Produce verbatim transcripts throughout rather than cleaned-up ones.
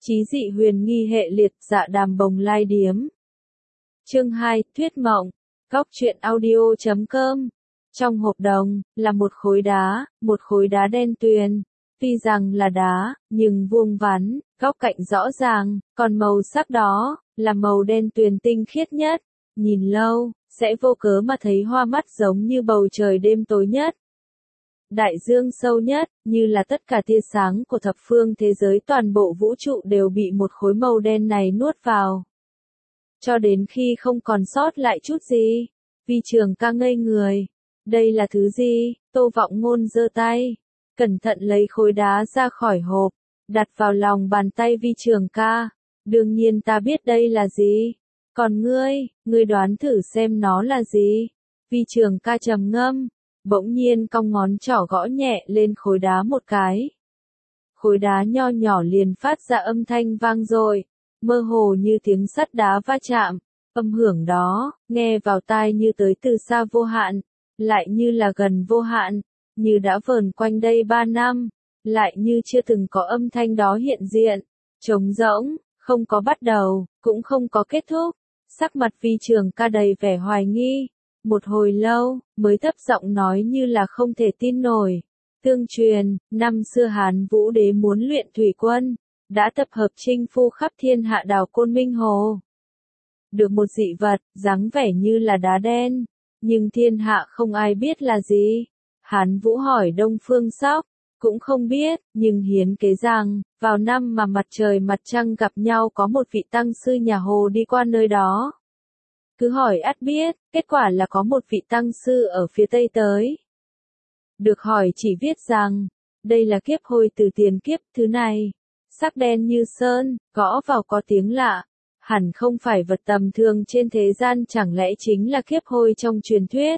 Chí dị huyền nghi hệ liệt dạ đàm bồng lai điếm. Chương hai, Thuyết mộng. Góc truyện audio chấm com. Trong hộp đồng, là một khối đá, một khối đá đen tuyền. Tuy rằng là đá, nhưng vuông vắn, góc cạnh rõ ràng, còn màu sắc đó, là màu đen tuyền tinh khiết nhất. Nhìn lâu, sẽ vô cớ mà thấy hoa mắt giống như bầu trời đêm tối nhất. Đại dương sâu nhất, như là tất cả tia sáng của thập phương thế giới toàn bộ vũ trụ đều bị một khối màu đen này nuốt vào. Cho đến khi không còn sót lại chút gì, Vi Trường Ca ngây người. Đây là thứ gì? Tô Vọng Ngôn giơ tay, cẩn thận lấy khối đá ra khỏi hộp, đặt vào lòng bàn tay Vi Trường Ca. Đương nhiên ta biết đây là gì. Còn ngươi, ngươi đoán thử xem nó là gì? Vi Trường Ca trầm ngâm. Bỗng nhiên cong ngón trỏ gõ nhẹ lên khối đá một cái. Khối đá nho nhỏ liền phát ra âm thanh vang dội, mơ hồ như tiếng sắt đá va chạm. Âm hưởng đó, nghe vào tai như tới từ xa vô hạn, lại như là gần vô hạn, như đã vờn quanh đây ba năm, lại như chưa từng có âm thanh đó hiện diện. Trống rỗng, không có bắt đầu, cũng không có kết thúc. Sắc mặt Vi Trường Ca đầy vẻ hoài nghi. Một hồi lâu, mới thấp giọng nói như là không thể tin nổi. Tương truyền, năm xưa Hán Vũ Đế muốn luyện thủy quân, đã tập hợp chinh phu khắp thiên hạ đảo Côn Minh Hồ. Được một dị vật, dáng vẻ như là đá đen, nhưng thiên hạ không ai biết là gì. Hán Vũ hỏi Đông Phương Sóc, cũng không biết, nhưng hiến kế rằng, vào năm mà mặt trời mặt trăng gặp nhau có một vị tăng sư nhà Hồ đi qua nơi đó. Cứ hỏi ắt biết, kết quả là có một vị tăng sư ở phía tây tới. Được hỏi chỉ viết rằng, đây là kiếp hôi từ tiền kiếp, thứ này, sắc đen như sơn, gõ vào có tiếng lạ, hẳn không phải vật tầm thường trên thế gian, chẳng lẽ chính là kiếp hôi trong truyền thuyết.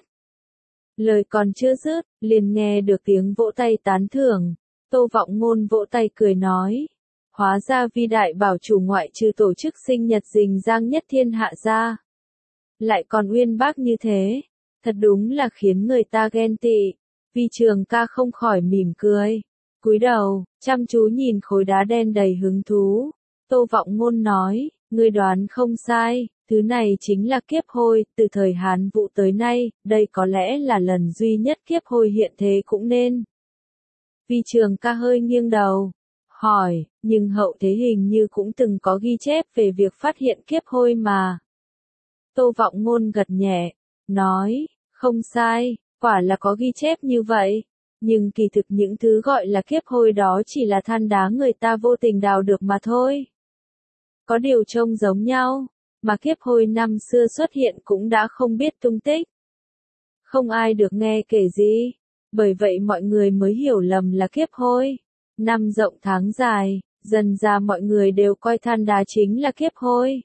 Lời còn chưa dứt, liền nghe được tiếng vỗ tay tán thưởng. Tô Vọng Ngôn vỗ tay cười nói, hóa ra Vi đại bảo chủ ngoại trừ tổ chức sinh nhật rình rang nhất thiên hạ ra, lại còn uyên bác như thế, thật đúng là khiến người ta ghen tị. Vi Trường Ca không khỏi mỉm cười, cúi đầu, chăm chú nhìn khối đá đen đầy hứng thú. Tô Vọng Ngôn nói, ngươi đoán không sai, thứ này chính là kiếp hôi, từ thời Hán Vũ tới nay, đây có lẽ là lần duy nhất kiếp hôi hiện thế cũng nên. Vi Trường Ca hơi nghiêng đầu, hỏi, nhưng hậu thế hình như cũng từng có ghi chép về việc phát hiện kiếp hôi mà. Tô Vọng Ngôn gật nhẹ, nói, không sai, quả là có ghi chép như vậy, nhưng kỳ thực những thứ gọi là kiếp hôi đó chỉ là than đá người ta vô tình đào được mà thôi. Có điều trông giống nhau, mà kiếp hôi năm xưa xuất hiện cũng đã không biết tung tích. Không ai được nghe kể gì, bởi vậy mọi người mới hiểu lầm là kiếp hôi. Năm rộng tháng dài, dần ra mọi người đều coi than đá chính là kiếp hôi.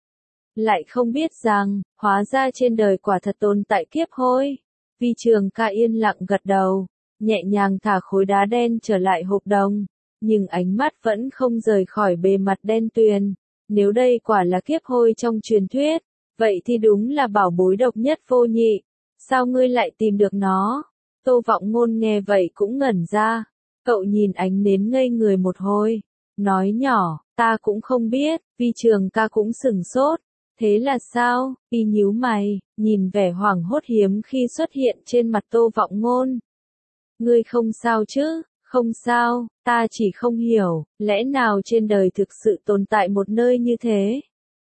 Lại không biết rằng, hóa ra trên đời quả thật tồn tại kiếp hôi. Vi Trường Ca yên lặng gật đầu, nhẹ nhàng thả khối đá đen trở lại hộp đồng, nhưng ánh mắt vẫn không rời khỏi bề mặt đen tuyền. Nếu đây quả là kiếp hôi trong truyền thuyết, vậy thì đúng là bảo bối độc nhất vô nhị. Sao ngươi lại tìm được nó? Tô Vọng Ngôn nghe vậy cũng ngẩn ra, cậu nhìn ánh nến ngây người một hồi, nói nhỏ, ta cũng không biết. Vi Trường Ca cũng sửng sốt. Thế là sao? Y nhíu mày, nhìn vẻ hoảng hốt hiếm khi xuất hiện trên mặt Tô Vọng Ngôn. Ngươi không sao chứ? Không sao, ta chỉ không hiểu, lẽ nào trên đời thực sự tồn tại một nơi như thế?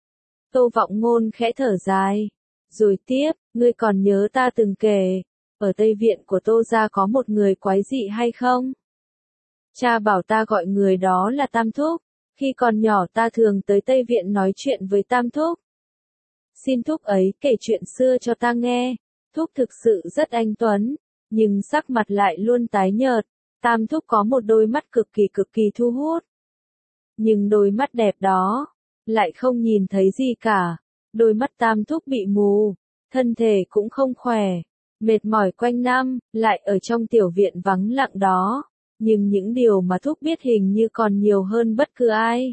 Tô Vọng Ngôn khẽ thở dài, rồi tiếp, ngươi còn nhớ ta từng kể, ở Tây Viện của Tô gia có một người quái dị hay không? Cha bảo ta gọi người đó là Tam Thúc, khi còn nhỏ ta thường tới Tây Viện nói chuyện với Tam Thúc. Xin Thúc ấy kể chuyện xưa cho ta nghe. Thúc thực sự rất anh tuấn, nhưng sắc mặt lại luôn tái nhợt. Tam Thúc có một đôi mắt cực kỳ cực kỳ thu hút. Nhưng đôi mắt đẹp đó, lại không nhìn thấy gì cả. Đôi mắt Tam Thúc bị mù, thân thể cũng không khỏe, mệt mỏi quanh năm, lại ở trong tiểu viện vắng lặng đó. Nhưng những điều mà Thúc biết hình như còn nhiều hơn bất cứ ai.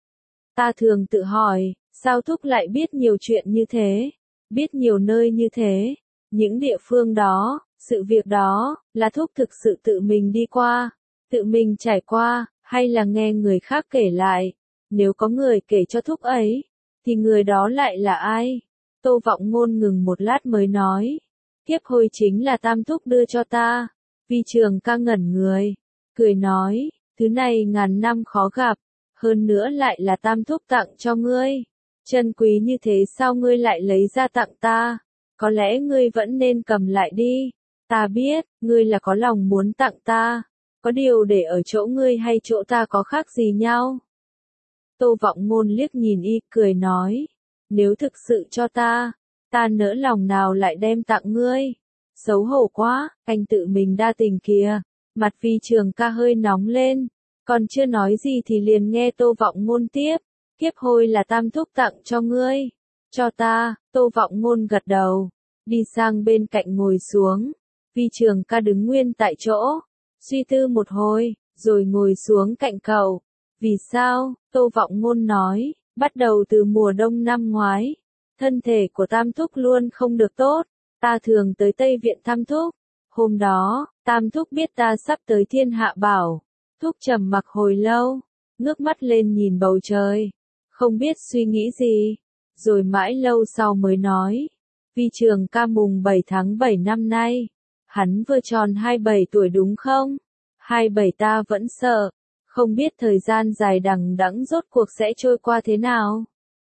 Ta thường tự hỏi, sao Thúc lại biết nhiều chuyện như thế, biết nhiều nơi như thế, những địa phương đó, sự việc đó, là Thúc thực sự tự mình đi qua, tự mình trải qua, hay là nghe người khác kể lại. nếu có người kể cho thúc ấy, thì người đó lại là ai? Tô Vọng Ngôn ngừng một lát mới nói, kiếp hôi chính là Tam thúc đưa cho ta. Vi Trường Ca ngẩn người, cười nói, thứ này ngàn năm khó gặp, hơn nữa lại là Tam thúc tặng cho ngươi. Chân quý như thế sao ngươi lại lấy ra tặng ta? Có lẽ ngươi vẫn nên cầm lại đi. Ta biết, ngươi là có lòng muốn tặng ta. Có điều để ở chỗ ngươi hay chỗ ta có khác gì nhau? Tô Vọng Ngôn liếc nhìn y, cười nói, nếu thực sự cho ta, ta nỡ lòng nào lại đem tặng ngươi. Xấu hổ quá, anh tự mình đa tình kìa. Mặt Vi Trường Ca hơi nóng lên, còn chưa nói gì thì liền nghe Tô Vọng Ngôn tiếp, kiếp hôi là Tam thúc tặng cho ngươi. Cho ta. Tô Vọng Ngôn gật đầu, đi sang bên cạnh ngồi xuống. Vi Trường Ca đứng nguyên tại chỗ, suy tư một hồi, rồi ngồi xuống cạnh cậu. Vì sao? Tô Vọng Ngôn nói, bắt đầu từ mùa đông năm ngoái, thân thể của Tam thúc luôn không được tốt, ta thường tới Tây Viện thăm thúc. Hôm đó, Tam thúc biết ta sắp tới Thiên Hạ Bảo, thúc trầm mặc hồi lâu, ngước mắt lên nhìn bầu trời, không biết suy nghĩ gì, rồi mãi lâu sau mới nói, Vi Trường Ca mùng bảy tháng bảy năm nay, hắn vừa tròn hai mươi bảy tuổi đúng không? hai mươi bảy ta vẫn sợ, không biết thời gian dài đằng đẵng rốt cuộc sẽ trôi qua thế nào.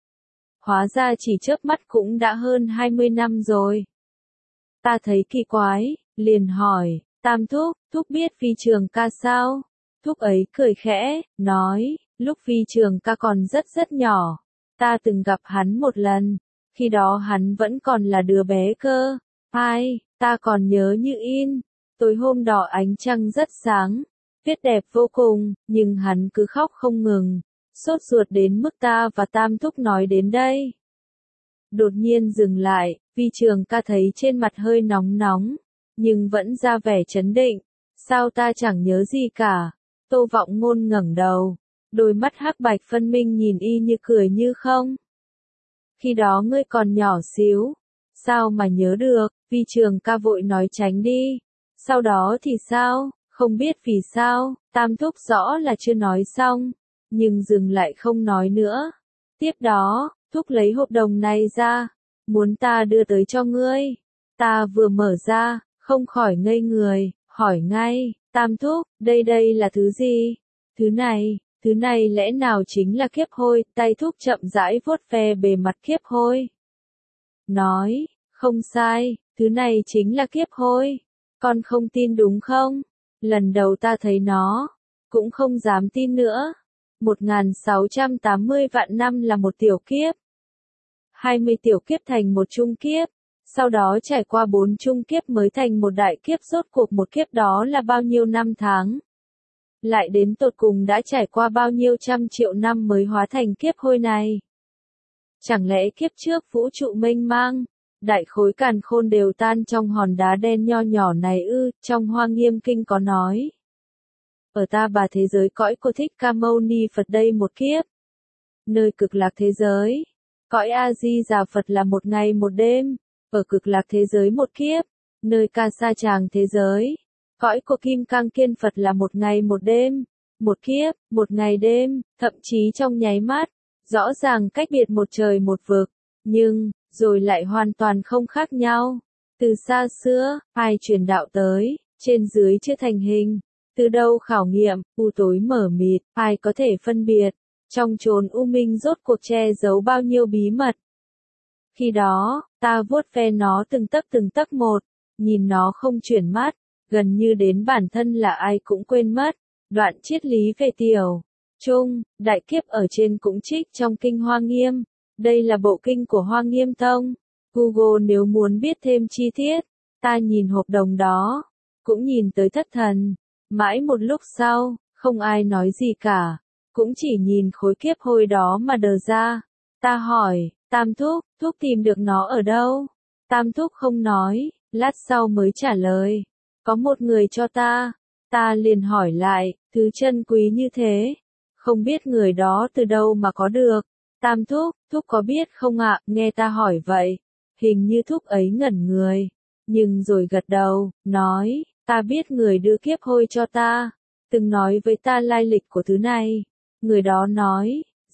Hóa ra chỉ chớp mắt cũng đã hơn hai mươi năm rồi. Ta thấy kỳ quái, liền hỏi, Tam thúc, thúc biết Vi Trường Ca sao? Thúc ấy cười khẽ, nói, lúc Vi Trường Ca còn rất rất nhỏ, ta từng gặp hắn một lần, khi đó hắn vẫn còn là đứa bé cơ. Ai, ta còn nhớ như in, tối hôm đó ánh trăng rất sáng, tuyết đẹp vô cùng, nhưng hắn cứ khóc không ngừng, sốt ruột đến mức ta và Tam thúc nói đến đây. Đột nhiên dừng lại, Vi Trường Ca thấy trên mặt hơi nóng nóng, nhưng vẫn ra vẻ trấn định. Sao ta chẳng nhớ gì cả? Tô Vọng Ngôn ngẩng đầu, đôi mắt hắc bạch phân minh nhìn y như cười như không. Khi đó ngươi còn nhỏ xíu, sao mà nhớ được? Vi Trường Ca vội nói tránh đi. Sau đó thì sao? Không biết vì sao, Tam thúc rõ là chưa nói xong, nhưng dừng lại không nói nữa. Tiếp đó, thúc lấy hộp đồng này ra, muốn ta đưa tới cho ngươi. Ta vừa mở ra, không khỏi ngây người, hỏi ngay, Tam thúc, đây đây là thứ gì? Thứ này, thứ này lẽ nào chính là kiếp hôi? Tay thúc chậm rãi vuốt ve bề mặt kiếp hôi. Nói, không sai, thứ này chính là kiếp hôi. Con không tin đúng không? Lần đầu ta thấy nó, cũng không dám tin nữa. một nghìn sáu trăm tám mươi vạn năm là một tiểu kiếp. hai mươi tiểu kiếp thành một trung kiếp. Sau đó trải qua bốn trung kiếp mới thành một đại kiếp, rốt cuộc một kiếp đó là bao nhiêu năm tháng. Lại đến tột cùng đã trải qua bao nhiêu trăm triệu năm mới hóa thành kiếp hôi này. Chẳng lẽ kiếp trước vũ trụ mênh mang, đại khối càn khôn đều tan trong hòn đá đen nho nhỏ này ư? Trong Hoa Nghiêm Kinh có nói. Ở Ta Bà thế giới cõi Cô Thích Ca Mâu Ni Phật đây một kiếp. Nơi Cực Lạc thế giới, cõi A Di Đà Phật là một ngày một đêm. Ở Cực Lạc thế giới một kiếp, nơi Ca Sa Tràng thế giới, cõi của Kim Cang Kiên Phật là một ngày một đêm. Một kiếp, một ngày đêm, thậm chí trong nháy mắt, rõ ràng cách biệt một trời một vực, nhưng rồi lại hoàn toàn không khác nhau. Từ xa xưa, ai truyền đạo tới, trên dưới chưa thành hình, từ đâu khảo nghiệm, u tối mở mịt, ai có thể phân biệt, trong chốn u minh rốt cuộc che giấu bao nhiêu bí mật. Khi đó, ta vuốt ve nó từng tấc từng tấc một, nhìn nó không chuyển mắt, gần như đến bản thân là ai cũng quên mất. Đoạn triết lý về tiểu, trung, đại kiếp ở trên cũng trích trong kinh Hoa Nghiêm. Đây là bộ kinh của Hoa Nghiêm Tông. Google nếu muốn biết thêm chi tiết. Ta nhìn hộp đồng đó, cũng nhìn tới thất thần. Mãi một lúc sau, không ai nói gì cả, cũng chỉ nhìn khối kiếp hôi đó mà đờ ra. Ta hỏi, Tam thúc, thúc tìm được nó ở đâu? Tam thúc không nói, lát sau mới trả lời. Có một người cho ta. Ta liền hỏi lại, thứ chân quý như thế, không biết người đó từ đâu mà có được. Tam thúc, thúc có biết không ạ? Nghe ta hỏi vậy, hình như thúc ấy ngẩn người, nhưng rồi gật đầu, nói, ta biết người đưa kiếp hôi cho ta, từng nói với ta lai lịch của thứ này. Người đó nói,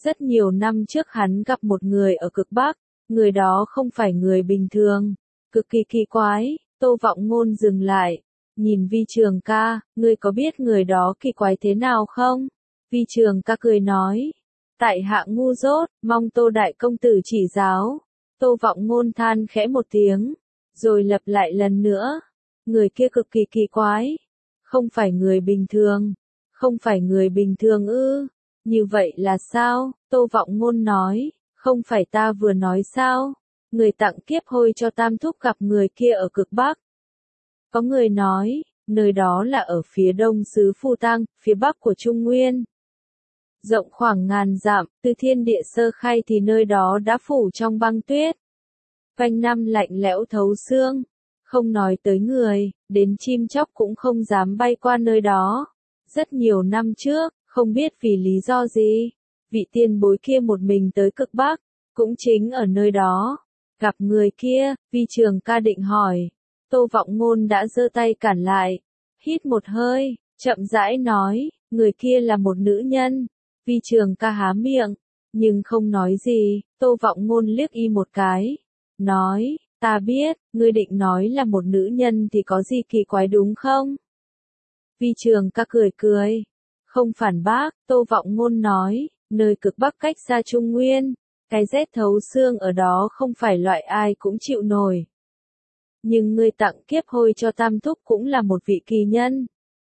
Rất nhiều năm trước hắn gặp một người ở cực Bắc, người đó không phải người bình thường, cực kỳ kỳ quái. Tô Vọng Ngôn dừng lại, nhìn Vi Trường ca, ngươi có biết người đó kỳ quái thế nào không? Vi Trường ca cười nói, tại hạ ngu dốt, mong Tô đại công tử chỉ giáo. Tô Vọng Ngôn than khẽ một tiếng, rồi lặp lại lần nữa, người kia cực kỳ kỳ quái, không phải người bình thường, không phải người bình thường ư? Như vậy là sao? Tô Vọng Ngôn nói, không phải ta vừa nói sao? Người tặng kiếp hôi cho Tam Thúc gặp người kia ở cực Bắc. Có người nói, nơi đó là ở phía đông xứ Phù Tang, phía bắc của Trung Nguyên. Rộng khoảng ngàn dặm, từ thiên địa sơ khai thì nơi đó đã phủ trong băng tuyết. Quanh năm lạnh lẽo thấu xương, không nói tới người, đến chim chóc cũng không dám bay qua nơi đó. Rất nhiều năm trước, không biết vì lý do gì, vị tiền bối kia một mình tới cực Bắc, cũng chính ở nơi đó. Gặp người kia, Vi Trường ca định hỏi. Tô Vọng Ngôn đã giơ tay cản lại, hít một hơi, chậm rãi nói, người kia là một nữ nhân. Vi Trường ca há miệng, nhưng không nói gì. Tô Vọng Ngôn liếc y một cái, nói, ta biết, ngươi định nói là một nữ nhân thì có gì kỳ quái đúng không? Vi Trường ca cười cười, không phản bác. Tô Vọng Ngôn nói, nơi cực Bắc cách xa Trung Nguyên, cái rét thấu xương ở đó không phải loại ai cũng chịu nổi. Nhưng ngươi tặng kiếp hôi cho Tam Thúc cũng là một vị kỳ nhân.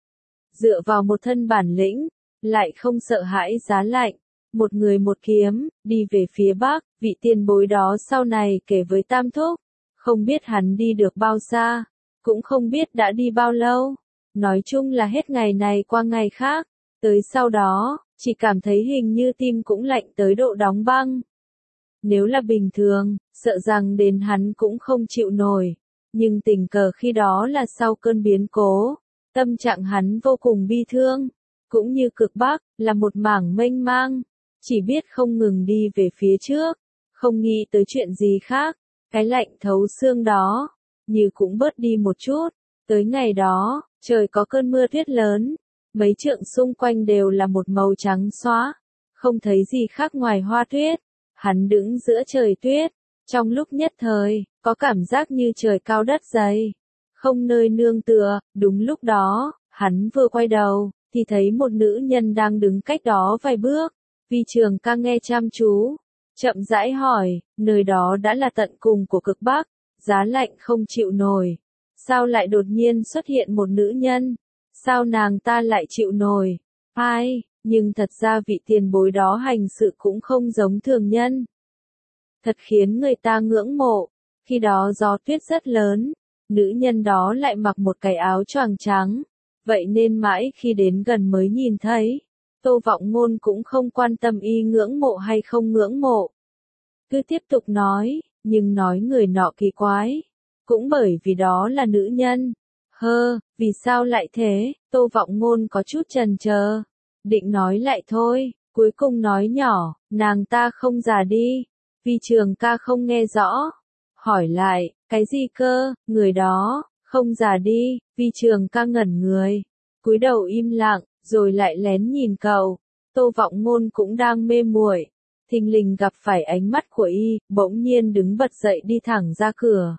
Dựa vào một thân bản lĩnh, lại không sợ hãi giá lạnh, một người một kiếm, đi về phía Bắc. Vị tiền bối đó sau này kể với Tam Thúc, không biết hắn đi được bao xa, cũng không biết đã đi bao lâu. Nói chung là hết ngày này qua ngày khác, tới sau đó, chỉ cảm thấy hình như tim cũng lạnh tới độ đóng băng. Nếu là bình thường, sợ rằng đến hắn cũng không chịu nổi. Nhưng tình cờ khi đó là sau cơn biến cố, tâm trạng hắn vô cùng bi thương, cũng như cực Bắc, là một mảng mênh mang, chỉ biết không ngừng đi về phía trước, không nghĩ tới chuyện gì khác. Cái lạnh thấu xương đó, như cũng bớt đi một chút. Tới ngày đó, trời có cơn mưa tuyết lớn, mấy trượng xung quanh đều là một màu trắng xóa, không thấy gì khác ngoài hoa tuyết. Hắn đứng giữa trời tuyết, trong lúc nhất thời, có cảm giác như trời cao đất dày, không nơi nương tựa. Đúng lúc đó, hắn vừa quay đầu, thì thấy một nữ nhân đang đứng cách đó vài bước. Vi Trường ca nghe chăm chú, chậm rãi hỏi, nơi đó đã là tận cùng của cực Bắc, giá lạnh không chịu nổi, sao lại đột nhiên xuất hiện một nữ nhân? Sao nàng ta lại chịu nổi? Ai, nhưng thật ra vị tiền bối đó hành sự cũng không giống thường nhân. Thật khiến người ta ngưỡng mộ. Khi đó gió tuyết rất lớn, nữ nhân đó lại mặc một cái áo choàng trắng, vậy nên mãi khi đến gần mới nhìn thấy. Tô Vọng Ngôn cũng không quan tâm y ngưỡng mộ hay không ngưỡng mộ, cứ tiếp tục nói, nhưng nói người nọ kỳ quái, cũng bởi vì đó là nữ nhân. Hơ, vì sao lại thế? Tô Vọng Ngôn có chút chần chờ, định nói lại thôi, cuối cùng nói nhỏ, nàng ta không già đi. Vi Trường ca không nghe rõ, hỏi lại, cái gì cơ? Người đó không già đi. Vi Trường ca ngẩn người, cúi đầu im lặng, rồi lại lén nhìn cậu. Tô Vọng Ngôn cũng đang mê muội, thình lình gặp phải ánh mắt của y, bỗng nhiên đứng bật dậy đi thẳng ra cửa.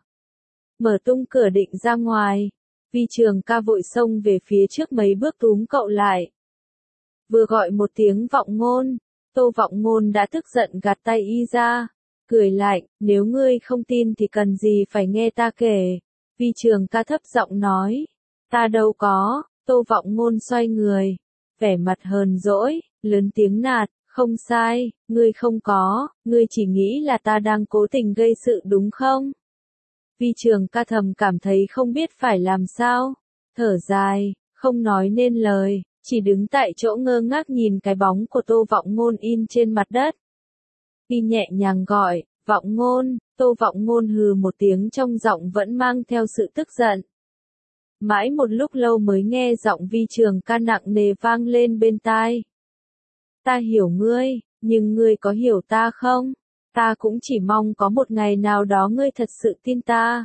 Mở tung cửa định ra ngoài, Vi Trường ca vội xông về phía trước mấy bước túm cậu lại. Vừa gọi một tiếng Vọng Ngôn, Tô Vọng Ngôn đã tức giận gạt tay y ra, cười lạnh, nếu ngươi không tin thì cần gì phải nghe ta kể. Vi Trường ca thấp giọng nói, ta đâu có. Tô Vọng Ngôn xoay người, vẻ mặt hờn dỗi, lớn tiếng nạt, không sai, ngươi không có, ngươi chỉ nghĩ là ta đang cố tình gây sự đúng không? Vi Trường ca thầm cảm thấy không biết phải làm sao, thở dài, không nói nên lời, chỉ đứng tại chỗ ngơ ngác nhìn cái bóng của Tô Vọng Ngôn in trên mặt đất. Y nhẹ nhàng gọi, Vọng Ngôn. Tô Vọng Ngôn hừ một tiếng trong giọng vẫn mang theo sự tức giận. Mãi một lúc lâu mới nghe giọng Vi Trường ca nặng nề vang lên bên tai. Ta hiểu ngươi, nhưng ngươi có hiểu ta không? Ta cũng chỉ mong có một ngày nào đó ngươi thật sự tin ta.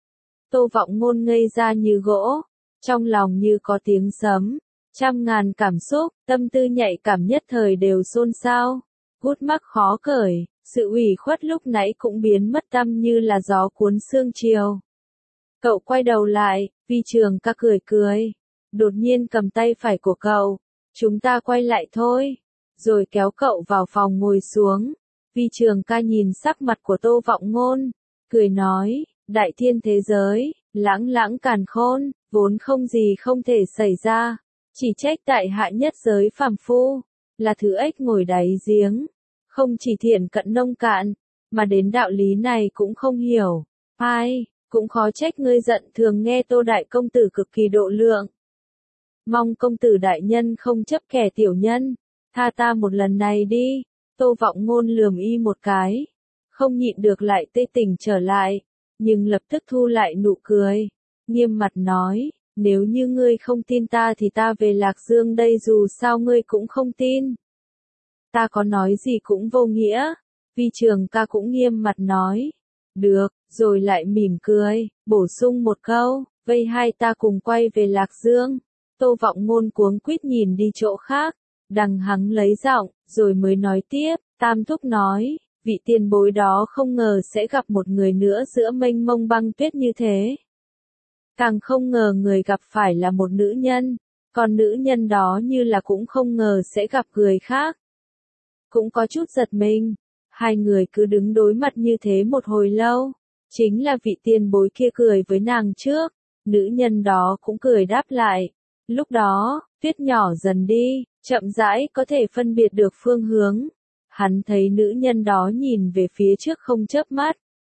Tô Vọng Ngôn ngây ra như gỗ, trong lòng như có tiếng sấm, trăm ngàn cảm xúc, tâm tư nhạy cảm nhất thời đều xôn xao. gút mắc khó cởi, sự ủy khuất lúc nãy cũng biến mất tăm như là gió cuốn sương chiều. Cậu quay đầu lại, Vi Trường Ca cười cười, đột nhiên cầm tay phải của cậu, chúng ta quay lại thôi, rồi kéo cậu vào phòng ngồi xuống. Vi Trường Ca nhìn sắc mặt của Tô Vọng Ngôn, cười nói, đại thiên thế giới, lãng lãng càn khôn, vốn không gì không thể xảy ra, chỉ trách tại hạ nhất giới phàm phu, là thứ ếch ngồi đáy giếng, không chỉ thiện cận nông cạn, mà đến đạo lý này cũng không hiểu. Ai, cũng khó trách ngươi giận thường nghe Tô đại công tử cực kỳ độ lượng. Mong công tử đại nhân không chấp kẻ tiểu nhân, tha ta một lần này đi. Tô Vọng Ngôn lườm y một cái, không nhịn được lại tê tỉnh trở lại, nhưng lập tức thu lại nụ cười, nghiêm mặt nói, nếu như ngươi không tin ta thì ta về Lạc Dương đây, dù sao ngươi cũng không tin. Ta có nói gì cũng vô nghĩa. Vi Trường Ca cũng nghiêm mặt nói, được, rồi lại mỉm cười, bổ sung một câu, vây hai ta cùng quay về Lạc Dương. Tô Vọng Ngôn cuống quýt nhìn đi chỗ khác, đằng hắng lấy giọng, rồi mới nói tiếp, Tam Thúc nói, vị tiền bối đó không ngờ sẽ gặp một người nữa giữa mênh mông băng tuyết như thế. Càng không ngờ người gặp phải là một nữ nhân, còn nữ nhân đó như là cũng không ngờ sẽ gặp người khác. Cũng có chút giật mình, hai người cứ đứng đối mặt như thế một hồi lâu, chính là vị tiền bối kia cười với nàng trước, nữ nhân đó cũng cười đáp lại. Lúc đó, tuyết nhỏ dần đi, chậm rãi có thể phân biệt được phương hướng. Hắn thấy nữ nhân đó nhìn về phía trước không chớp mắt.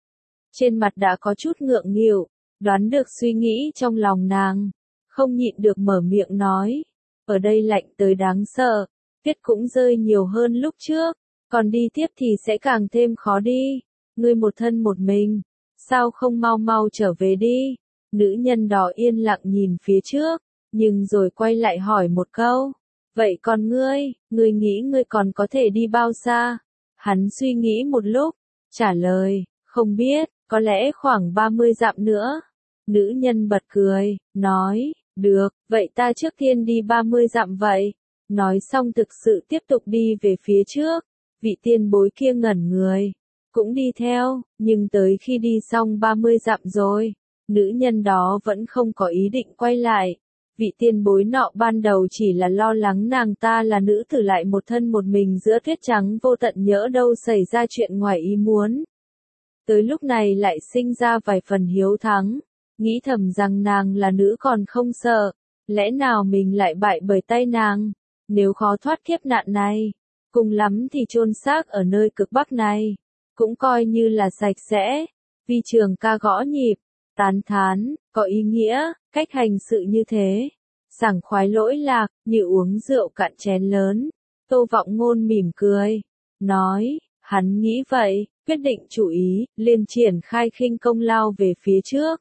Trên mặt đã có chút ngượng nghịu, đoán được suy nghĩ trong lòng nàng, không nhịn được mở miệng nói, ở đây lạnh tới đáng sợ, tuyết cũng rơi nhiều hơn lúc trước, còn đi tiếp thì sẽ càng thêm khó đi. Ngươi một thân một mình, sao không mau mau trở về đi? Nữ nhân đó yên lặng nhìn phía trước, nhưng rồi quay lại hỏi một câu, vậy còn ngươi, ngươi nghĩ ngươi còn có thể đi bao xa? Hắn suy nghĩ một lúc, trả lời, không biết, có lẽ khoảng ba mươi dặm nữa. Nữ nhân bật cười, nói, được, vậy ta trước tiên đi ba mươi dặm vậy. Nói xong thực sự tiếp tục đi về phía trước, vị tiền bối kia ngẩn người, cũng đi theo, nhưng tới khi đi xong ba mươi dặm rồi, nữ nhân đó vẫn không có ý định quay lại. Vị tiền bối nọ ban đầu chỉ là lo lắng nàng ta là nữ tử lại một thân một mình giữa tuyết trắng vô tận, nhỡ đâu xảy ra chuyện ngoài ý muốn. Tới lúc này lại sinh ra vài phần hiếu thắng, nghĩ thầm rằng nàng là nữ còn không sợ, lẽ nào mình lại bại bởi tay nàng, nếu khó thoát kiếp nạn này, cùng lắm thì chôn xác ở nơi cực bắc này, cũng coi như là sạch sẽ. Vi Trường Ca gõ nhịp, tán thán, có ý nghĩa, cách hành sự như thế, sảng khoái lỗi lạc, như uống rượu cạn chén lớn. Tô Vọng Ngôn mỉm cười, nói, hắn nghĩ vậy, quyết định chủ ý, liền triển khai khinh công lao về phía trước.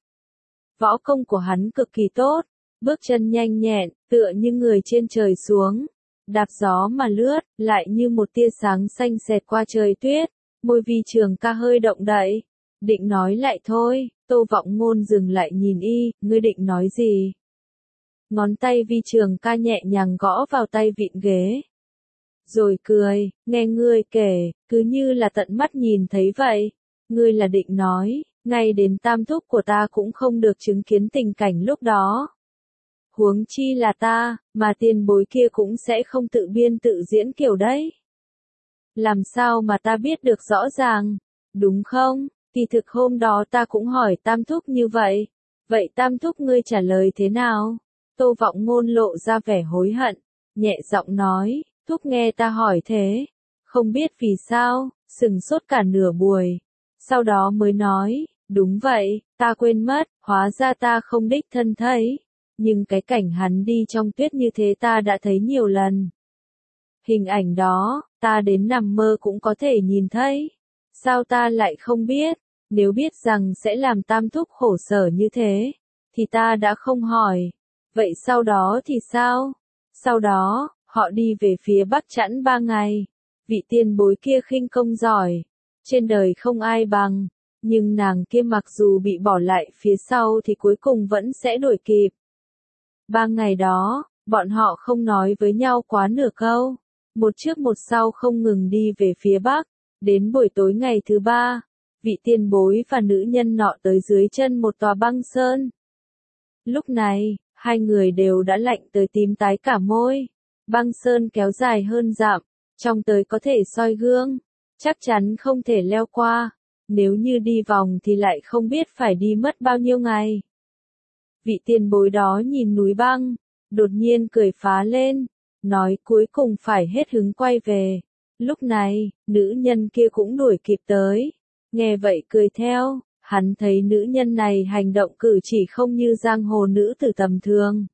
Võ công của hắn cực kỳ tốt, bước chân nhanh nhẹn, tựa như người trên trời xuống, đạp gió mà lướt, lại như một tia sáng xanh xẹt qua trời tuyết. Môi Vi Trường Ca hơi động đậy, định nói lại thôi. Tô Vọng Ngôn dừng lại nhìn y, ngươi định nói gì? Ngón tay Vi Trường Ca nhẹ nhàng gõ vào tay vịn ghế. Rồi cười, nghe ngươi kể, cứ như là tận mắt nhìn thấy vậy. Ngươi là định nói, ngay đến Tam Thúc của ta cũng không được chứng kiến tình cảnh lúc đó. Huống chi là ta, mà tiền bối kia cũng sẽ không tự biên tự diễn kiểu đấy. Làm sao mà ta biết được rõ ràng, đúng không? Kỳ thực hôm đó ta cũng hỏi Tam Thúc như vậy. Vậy Tam Thúc ngươi trả lời thế nào? Tô Vọng Ngôn lộ ra vẻ hối hận, nhẹ giọng nói, Thúc nghe ta hỏi thế, không biết vì sao, sừng sốt cả nửa buổi. Sau đó mới nói, đúng vậy, ta quên mất, hóa ra ta không đích thân thấy. Nhưng cái cảnh hắn đi trong tuyết như thế ta đã thấy nhiều lần. Hình ảnh đó, ta đến nằm mơ cũng có thể nhìn thấy. Sao ta lại không biết? Nếu biết rằng sẽ làm Tam Thúc khổ sở như thế, thì ta đã không hỏi. Vậy sau đó thì sao? Sau đó, họ đi về phía Bắc Chẵn ba ngày. Vị tiền bối kia khinh công giỏi, trên đời không ai bằng, nhưng nàng kia mặc dù bị bỏ lại phía sau thì cuối cùng vẫn sẽ đuổi kịp. Ba ngày đó, bọn họ không nói với nhau quá nửa câu. một trước một sau không ngừng đi về phía bắc. Đến buổi tối ngày thứ ba, vị tiền bối và nữ nhân nọ tới dưới chân một tòa băng sơn. Lúc này, hai người đều đã lạnh tới tím tái cả môi. Băng sơn kéo dài hơn dặm, trong tới có thể soi gương, chắc chắn không thể leo qua. Nếu như đi vòng thì lại không biết phải đi mất bao nhiêu ngày. Vị tiền bối đó nhìn núi băng, đột nhiên cười phá lên, nói cuối cùng phải hết hứng quay về. Lúc này, nữ nhân kia cũng đuổi kịp tới. Nghe vậy cười theo, hắn thấy nữ nhân này hành động cử chỉ không như giang hồ nữ tử tầm thường.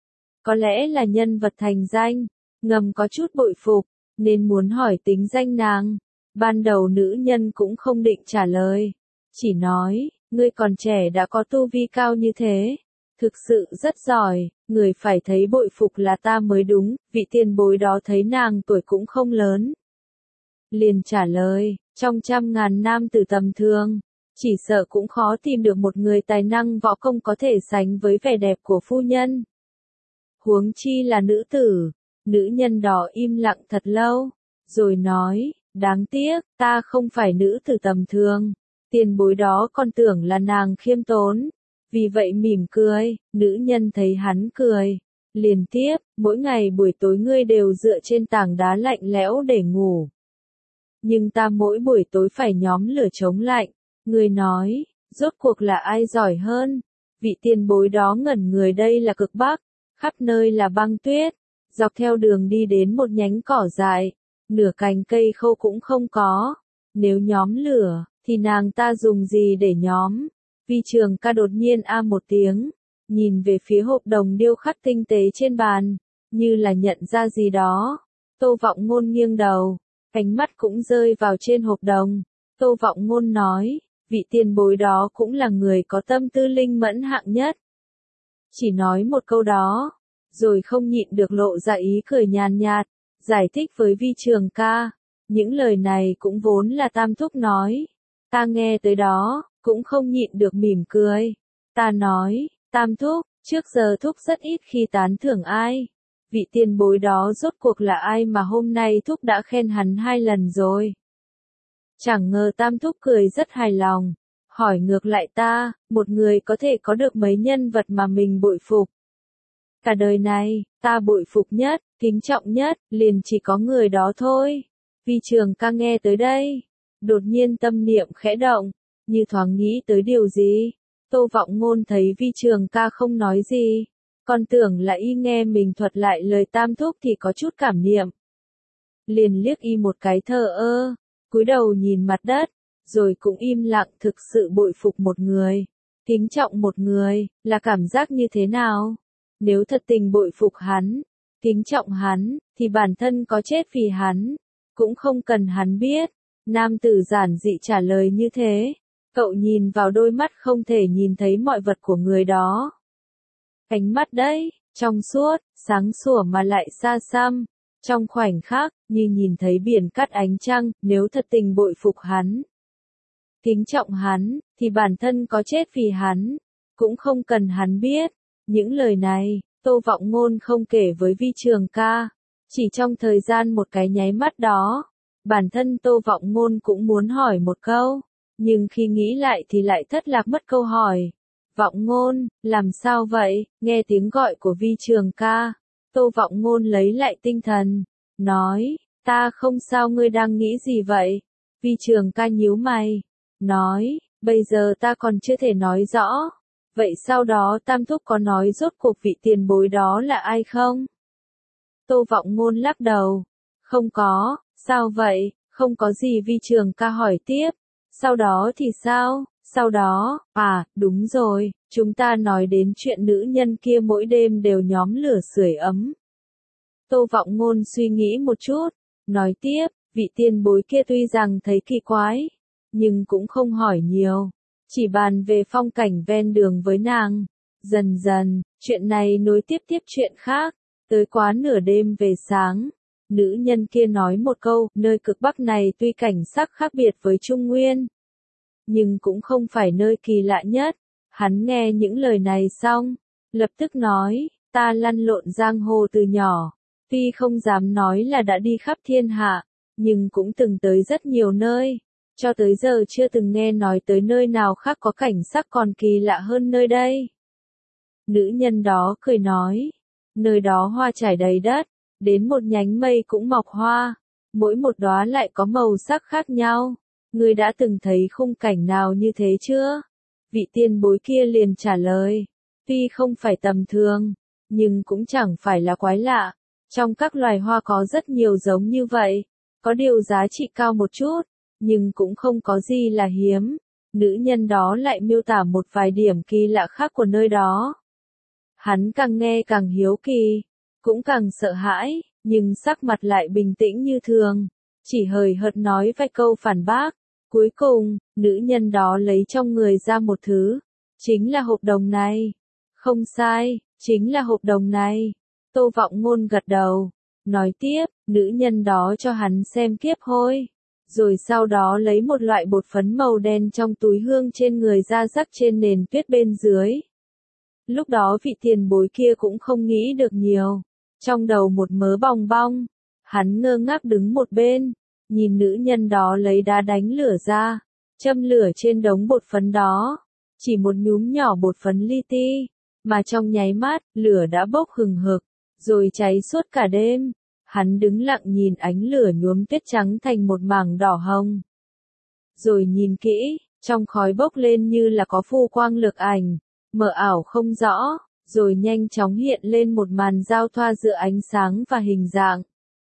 Có lẽ là nhân vật thành danh, ngầm có chút bội phục, nên muốn hỏi tính danh nàng. Ban đầu nữ nhân cũng không định trả lời, chỉ nói, ngươi còn trẻ đã có tu vi cao như thế, thực sự rất giỏi, người phải thấy bội phục là ta mới đúng. Vị tiền bối đó thấy nàng tuổi cũng không lớn, liền trả lời, trong trăm ngàn nam tử tầm thường, chỉ sợ cũng khó tìm được một người tài năng võ công có thể sánh với vẻ đẹp của phu nhân. Huống chi là nữ tử. Nữ nhân đó im lặng thật lâu, rồi nói, đáng tiếc, ta không phải nữ tử tầm thường. Tiền bối đó còn tưởng là nàng khiêm tốn, vì vậy mỉm cười. Nữ nhân thấy hắn cười, liền tiếp, mỗi ngày buổi tối ngươi đều dựa trên tảng đá lạnh lẽo để ngủ. Nhưng ta mỗi buổi tối phải nhóm lửa chống lạnh. Ngươi nói, rốt cuộc là ai giỏi hơn? Vị tiền bối đó ngẩn người, đây là cực Bắc, khắp nơi là băng tuyết. Dọc theo đường đi đến một nhánh cỏ dại, nửa cành cây khô cũng không có. Nếu nhóm lửa, thì nàng ta dùng gì để nhóm? Vi Trường Ca đột nhiên a một tiếng, nhìn về phía hộp đồng điêu khắc tinh tế trên bàn, như là nhận ra gì đó. Tô Vọng Ngôn nghiêng đầu, ánh mắt cũng rơi vào trên hộp đồng. Tô Vọng Ngôn nói, vị tiền bối đó cũng là người có tâm tư linh mẫn hạng nhất. Chỉ nói một câu đó, rồi không nhịn được lộ ra ý cười nhàn nhạt, giải thích với Vi Trường Ca, những lời này cũng vốn là Tam Thúc nói. Ta nghe tới đó, cũng không nhịn được mỉm cười. Ta nói, Tam Thúc, trước giờ Thúc rất ít khi tán thưởng ai. Vị tiền bối đó rốt cuộc là ai mà hôm nay Thúc đã khen hắn hai lần rồi. Chẳng ngờ Tam Thúc cười rất hài lòng, hỏi ngược lại ta, một người có thể có được mấy nhân vật mà mình bội phục. Cả đời này, ta bội phục nhất, kính trọng nhất, liền chỉ có người đó thôi. Vi Trường Ca nghe tới đây, đột nhiên tâm niệm khẽ động, như thoáng nghĩ tới điều gì. Tô Vọng Ngôn thấy Vi Trường Ca không nói gì, còn tưởng là y nghe mình thuật lại lời Tam Thúc thì có chút cảm niệm. Liền liếc y một cái thờ ơ, cúi đầu nhìn mặt đất, rồi cũng im lặng. Thực sự bội phục một người, kính trọng một người, là cảm giác như thế nào? Nếu thật tình bội phục hắn, kính trọng hắn, thì bản thân có chết vì hắn, cũng không cần hắn biết. Nam tử giản dị trả lời như thế. Cậu nhìn vào đôi mắt không thể nhìn thấy mọi vật của người đó. Ánh mắt đấy, trong suốt, sáng sủa mà lại xa xăm. Trong khoảnh khắc, như nhìn thấy biển cát ánh trăng. Nếu thật tình bội phục hắn, kính trọng hắn, thì bản thân có chết vì hắn, cũng không cần hắn biết. Những lời này, Tô Vọng Ngôn không kể với Vi Trường Ca. Chỉ trong thời gian một cái nháy mắt đó, bản thân Tô Vọng Ngôn cũng muốn hỏi một câu, nhưng khi nghĩ lại thì lại thất lạc mất câu hỏi. Vọng Ngôn, làm sao vậy? Nghe tiếng gọi của Vi Trường Ca, Tô Vọng Ngôn lấy lại tinh thần, nói, ta không sao. Ngươi đang nghĩ gì vậy? Vi Trường Ca nhíu mày, nói, bây giờ ta còn chưa thể nói rõ. Vậy sau đó Tam Thúc có nói rốt cuộc vị tiền bối đó là ai không? Tô Vọng Ngôn lắc đầu, không có. Sao vậy? Không có gì. Vi Trường Ca hỏi tiếp, sau đó thì sao? Sau đó, à, đúng rồi, chúng ta nói đến chuyện nữ nhân kia mỗi đêm đều nhóm lửa sưởi ấm. Tô Vọng Ngôn suy nghĩ một chút, nói tiếp, vị tiền bối kia tuy rằng thấy kỳ quái, nhưng cũng không hỏi nhiều, chỉ bàn về phong cảnh ven đường với nàng. Dần dần, chuyện này nối tiếp tiếp chuyện khác, tới quá nửa đêm về sáng. Nữ nhân kia nói một câu, nơi cực Bắc này tuy cảnh sắc khác biệt với Trung Nguyên, nhưng cũng không phải nơi kỳ lạ nhất. Hắn nghe những lời này xong, lập tức nói, ta lăn lộn giang hồ từ nhỏ, Tuy không dám nói là đã đi khắp thiên hạ, nhưng cũng từng tới rất nhiều nơi. Cho tới giờ chưa từng nghe nói tới nơi nào khác có cảnh sắc còn kỳ lạ hơn nơi đây. Nữ nhân đó cười nói, nơi đó hoa trải đầy đất, đến một nhánh mây cũng mọc hoa, mỗi một đóa lại có màu sắc khác nhau. Ngươi đã từng thấy khung cảnh nào như thế chưa? Vị tiền bối kia liền trả lời, tuy không phải tầm thường, nhưng cũng chẳng phải là quái lạ. Trong các loài hoa có rất nhiều giống như vậy, có điều giá trị cao một chút, nhưng cũng không có gì là hiếm. Nữ nhân đó lại miêu tả một vài điểm kỳ lạ khác của nơi đó. Hắn càng nghe càng hiếu kỳ, cũng càng sợ hãi, nhưng sắc mặt lại bình tĩnh như thường, chỉ hời hợt nói vài câu phản bác. Cuối cùng, nữ nhân đó lấy trong người ra một thứ, chính là hộp đồng này. Không sai, chính là hộp đồng này. Tô Vọng Ngôn gật đầu, nói tiếp, nữ nhân đó cho hắn xem kiếp hôi, rồi sau đó lấy một loại bột phấn màu đen trong túi hương trên người ra rắc trên nền tuyết bên dưới. Lúc đó vị tiền bối kia cũng không nghĩ được nhiều, trong đầu một mớ bòng bong, hắn ngơ ngác đứng một bên, nhìn nữ nhân đó lấy đá đánh lửa ra, châm lửa trên đống bột phấn đó, chỉ một nhúm nhỏ bột phấn li ti, mà trong nháy mắt, lửa đã bốc hừng hực, rồi cháy suốt cả đêm. Hắn đứng lặng nhìn ánh lửa nhuốm tuyết trắng thành một mảng đỏ hồng. Rồi nhìn kỹ, trong khói bốc lên như là có phù quang lực ảnh, mờ ảo không rõ, rồi nhanh chóng hiện lên một màn giao thoa giữa ánh sáng và hình dạng.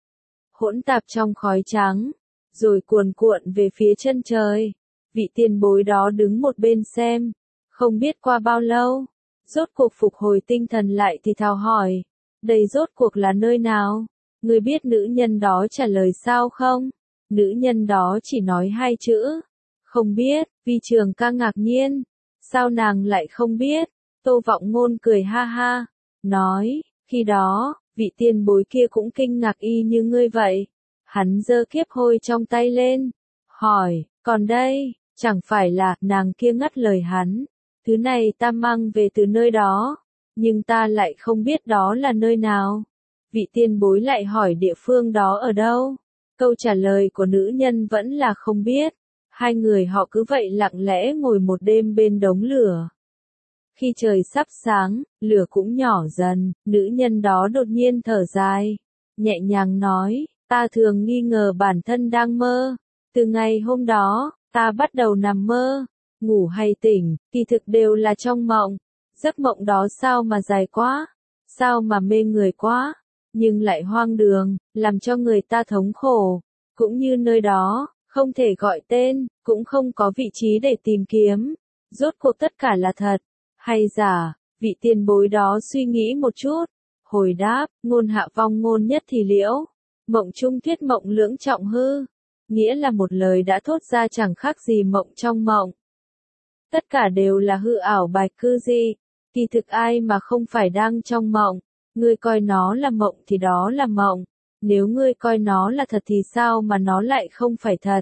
Hỗn tạp trong khói trắng, rồi cuồn cuộn về phía chân trời. Vị tiền bối đó đứng một bên xem, không biết qua bao lâu, rốt cuộc phục hồi tinh thần lại thì thào hỏi, đây rốt cuộc là nơi nào? Ngươi biết nữ nhân đó trả lời sao không? Nữ nhân đó chỉ nói hai chữ, không biết. Vi Trường Ca ngạc nhiên, sao nàng lại không biết? Tô Vọng Ngôn cười ha ha, nói, khi đó, vị tiền bối kia cũng kinh ngạc y như ngươi vậy. Hắn giơ kiếp hôi trong tay lên, hỏi, còn đây, chẳng phải là, nàng kia ngắt lời hắn, thứ này ta mang về từ nơi đó, nhưng ta lại không biết đó là nơi nào. Vị tiền bối lại hỏi địa phương đó ở đâu. Câu trả lời của nữ nhân vẫn là không biết. Hai người họ cứ vậy lặng lẽ ngồi một đêm bên đống lửa. Khi trời sắp sáng, lửa cũng nhỏ dần, nữ nhân đó đột nhiên thở dài, nhẹ nhàng nói, ta thường nghi ngờ bản thân đang mơ. Từ ngày hôm đó, ta bắt đầu nằm mơ, ngủ hay tỉnh, kỳ thực đều là trong mộng. Giấc mộng đó sao mà dài quá, sao mà mê người quá, nhưng lại hoang đường, làm cho người ta thống khổ. Cũng như nơi đó, không thể gọi tên, cũng không có vị trí để tìm kiếm. Rốt cuộc tất cả là thật, hay giả? Vị tiền bối đó suy nghĩ một chút, hồi đáp, ngôn hạ vong ngôn nhất thì liễu. Mộng trung thuyết mộng lưỡng trọng hư. Nghĩa là một lời đã thốt ra chẳng khác gì mộng trong mộng. Tất cả đều là hư ảo Bạch Cư Di. Kỳ thực ai mà không phải đang trong mộng. Ngươi coi nó là mộng thì đó là mộng. Nếu ngươi coi nó là thật thì sao mà nó lại không phải thật?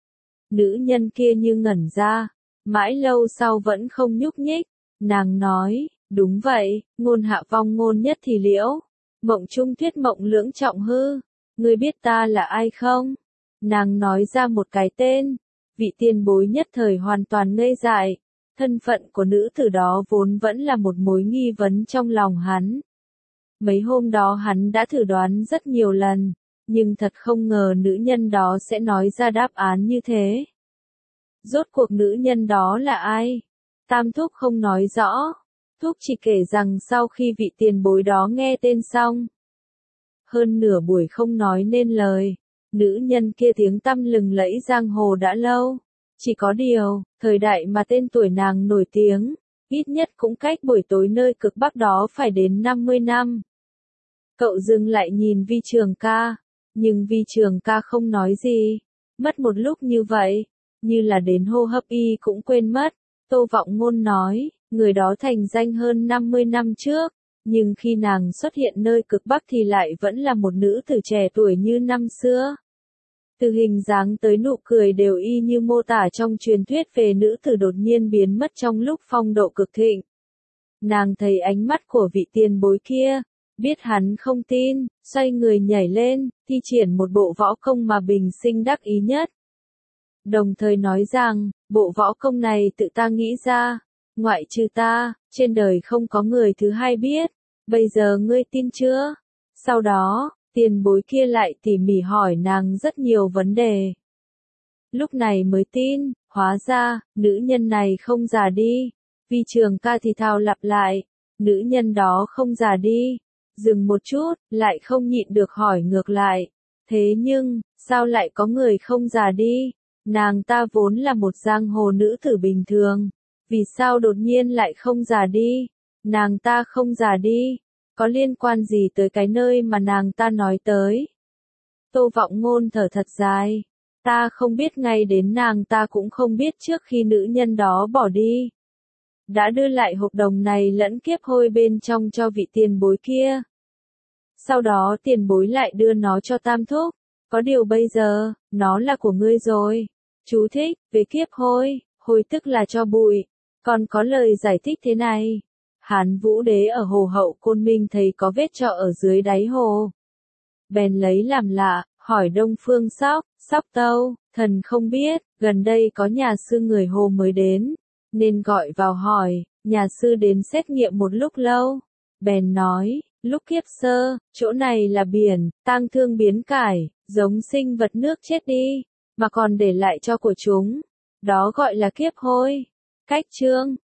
Nữ nhân kia như ngẩn ra, mãi lâu sau vẫn không nhúc nhích. Nàng nói, đúng vậy, ngôn hạ vong ngôn nhất thì liễu. Mộng trung thuyết mộng lưỡng trọng hư. Ngươi biết ta là ai không? Nàng nói ra một cái tên. Vị tiền bối nhất thời hoàn toàn ngây dại. Thân phận của nữ tử đó vốn vẫn là một mối nghi vấn trong lòng hắn. Mấy hôm đó hắn đã thử đoán rất nhiều lần, nhưng thật không ngờ nữ nhân đó sẽ nói ra đáp án như thế. Rốt cuộc nữ nhân đó là ai? Tam Thúc không nói rõ. Thúc chỉ kể rằng sau khi vị tiền bối đó nghe tên xong, hơn nửa buổi không nói nên lời. Nữ nhân kia tiếng tăm lừng lẫy giang hồ đã lâu. Chỉ có điều, thời đại mà tên tuổi nàng nổi tiếng, ít nhất cũng cách buổi tối nơi cực Bắc đó phải đến năm mươi năm. Cậu dừng lại nhìn Vi Trường Ca, nhưng Vi Trường Ca không nói gì. Mất một lúc như vậy, như là đến hô hấp y cũng quên mất. Tô Vọng Ngôn nói, người đó thành danh hơn năm mươi năm trước, nhưng khi nàng xuất hiện nơi cực Bắc thì lại vẫn là một nữ tử trẻ tuổi như năm xưa. Từ hình dáng tới nụ cười đều y như mô tả trong truyền thuyết về nữ tử đột nhiên biến mất trong lúc phong độ cực thịnh. Nàng thấy ánh mắt của vị tiền bối kia, Biết hắn không tin, xoay người nhảy lên, thi triển một bộ võ công mà bình sinh đắc ý nhất. Đồng thời nói rằng, bộ võ công này tự ta nghĩ ra, ngoại trừ ta, trên đời không có người thứ hai biết, bây giờ ngươi tin chưa? Sau đó, tiền bối kia lại tỉ mỉ hỏi nàng rất nhiều vấn đề. Lúc này mới tin, hóa ra, nữ nhân này không già đi. Vi Trường Ca thì thào lặp lại, nữ nhân đó không già đi. Dừng một chút, lại không nhịn được hỏi ngược lại. Thế nhưng, sao lại có người không già đi? Nàng ta vốn là một giang hồ nữ tử bình thường. Vì sao đột nhiên lại không già đi? Nàng ta không già đi. Có liên quan gì tới cái nơi mà nàng ta nói tới? Tô Vọng Ngôn thở thật dài. Ta không biết, ngay đến nàng ta cũng không biết trước khi nữ nhân đó bỏ đi. Đã đưa lại hộp đồng này lẫn kiếp hôi bên trong cho vị tiền bối kia. Sau đó tiền bối lại đưa nó cho Tam Thúc. Có điều bây giờ, nó là của ngươi rồi. Chú thích, về kiếp hôi, hôi tức là cho bụi. Còn có lời giải thích thế này. Hán Vũ Đế ở hồ hậu Côn Minh thấy có vết trọ ở dưới đáy hồ. Bèn lấy làm lạ, hỏi Đông Phương Sóc, Sóc Tâu, thần không biết, gần đây có nhà sư người hồ mới đến, nên gọi vào hỏi, nhà sư đến xét nghiệm một lúc lâu. Bèn nói, lúc kiếp sơ, chỗ này là biển, tang thương biến cải, giống sinh vật nước chết đi, mà còn để lại cho của chúng. Đó gọi là kiếp hôi. Cách chương